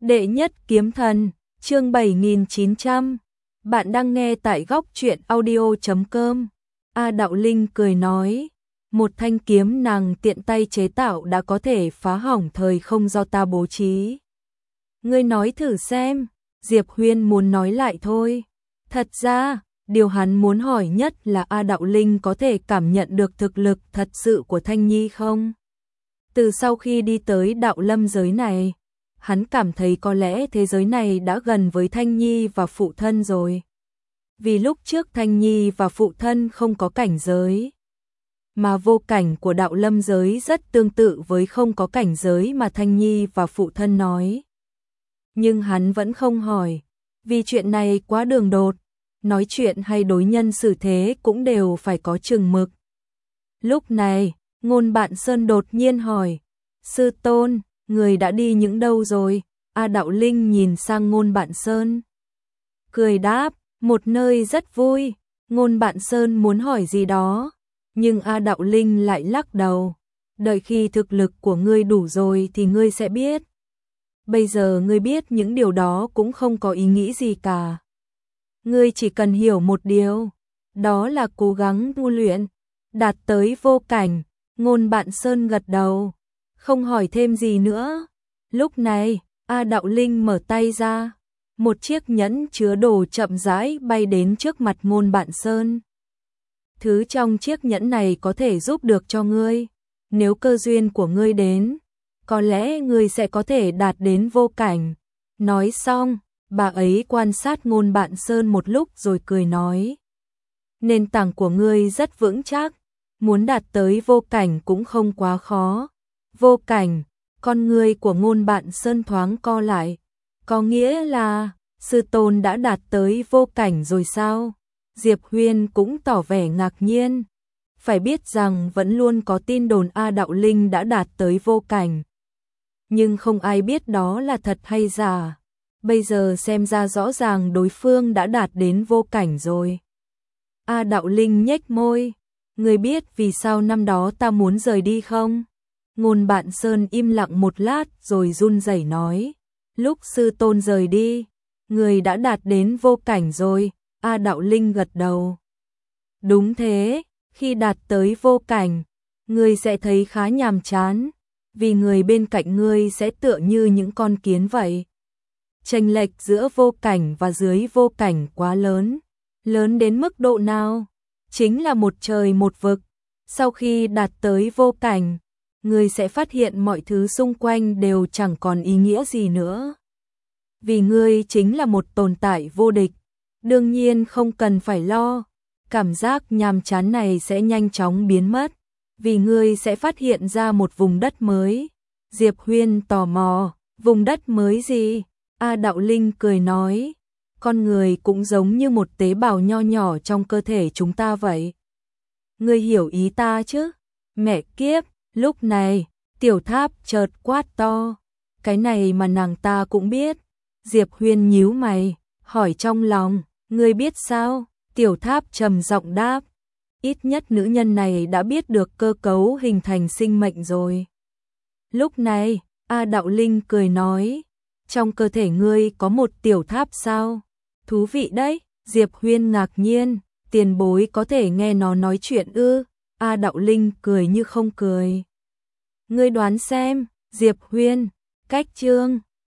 Đệ nhất kiếm thần, chương 7900. Bạn đang nghe tại góc truyện audio.com. A Đạo Linh cười nói, một thanh kiếm nàng tiện tay chế tạo đã có thể phá hỏng thời không do ta bố trí. Ngươi nói thử xem, Diệp Huyên muốn nói lại thôi. Thật ra, điều hắn muốn hỏi nhất là A Đạo Linh có thể cảm nhận được thực lực thật sự của Thanh Nhi không? Từ sau khi đi tới đạo lâm giới này, hắn cảm thấy có lẽ thế giới này đã gần với Thanh Nhi và phụ thân rồi. Vì lúc trước Thanh Nhi và phụ thân không có cảnh giới, mà vô cảnh của đạo lâm giới rất tương tự với không có cảnh giới mà Thanh Nhi và phụ thân nói. Nhưng hắn vẫn không hỏi, vì chuyện này quá đường đột, nói chuyện hay đối nhân xử thế cũng đều phải có chừng mực. Lúc này, Ngôn Bạn Sơn đột nhiên hỏi, sư tôn, người đã đi những đâu rồi? A Đạo Linh nhìn sang Ngôn Bạn Sơn, cười đáp, một nơi rất vui. Ngôn Bạn Sơn muốn hỏi gì đó, nhưng A Đạo Linh lại lắc đầu, đợi khi thực lực của ngươi đủ rồi thì ngươi sẽ biết. Bây giờ ngươi biết những điều đó cũng không có ý nghĩa gì cả. Ngươi chỉ cần hiểu một điều, đó là cố gắng tu luyện, đạt tới vô cảnh. Ngôn Bạn Sơn gật đầu, không hỏi thêm gì nữa. Lúc này, A Đạo Linh mở tay ra, một chiếc nhẫn chứa đồ chậm rãi bay đến trước mặt Ngôn Bạn Sơn. Thứ trong chiếc nhẫn này có thể giúp được cho ngươi, nếu cơ duyên của ngươi đến, có lẽ ngươi sẽ có thể đạt đến vô cảnh. Nói xong, bà ấy quan sát Ngôn Bạn Sơn một lúc rồi cười nói, nền tảng của ngươi rất vững chắc, muốn đạt tới vô cảnh cũng không quá khó. Vô cảnh, con người của Ngôn Bạn Sơn thoáng co lại, có nghĩa là sư tôn đã đạt tới vô cảnh rồi sao? Diệp Huyên cũng tỏ vẻ ngạc nhiên, phải biết rằng vẫn luôn có tin đồn A Đạo Linh đã đạt tới vô cảnh, nhưng không ai biết đó là thật hay giả. Bây giờ xem ra rõ ràng đối phương đã đạt đến vô cảnh rồi. A Đạo Linh nhếch môi, ngươi biết vì sao năm đó ta muốn rời đi không? Ngôn Bạn Sơn im lặng một lát rồi run rẩy nói, lúc sư tôn rời đi, người đã đạt đến vô cảnh rồi. A Đạo Linh gật đầu. Đúng thế, khi đạt tới vô cảnh, ngươi sẽ thấy khá nhàm chán, vì người bên cạnh ngươi sẽ tựa như những con kiến vậy. Chênh lệch giữa vô cảnh và dưới vô cảnh quá lớn, lớn đến mức độ nào? Chính là một trời một vực. Sau khi đạt tới vô cảnh, ngươi sẽ phát hiện mọi thứ xung quanh đều chẳng còn ý nghĩa gì nữa. Vì ngươi chính là một tồn tại vô địch, đương nhiên không cần phải lo, cảm giác nhàm chán này sẽ nhanh chóng biến mất, vì ngươi sẽ phát hiện ra một vùng đất mới. Diệp Huyên tò mò, vùng đất mới gì? A Đạo Linh cười nói, con người cũng giống như một tế bào nho nhỏ trong cơ thể chúng ta vậy. Ngươi hiểu ý ta chứ? Mẹ kiếp, lúc này, Tiểu Tháp chợt quát to, cái này mà nàng ta cũng biết. Diệp Huyên nhíu mày, hỏi trong lòng, ngươi biết sao? Tiểu Tháp trầm giọng đáp, ít nhất nữ nhân này đã biết được cơ cấu hình thành sinh mệnh rồi. Lúc này, A Đạo Linh cười nói, trong cơ thể ngươi có một tiểu tháp sao? Thú vị đấy. Diệp Huyên ngạc nhiên, tiền bối có thể nghe nó nói chuyện ư? A Đạo Linh cười như không cười. Ngươi đoán xem. Diệp Huyên, cách chương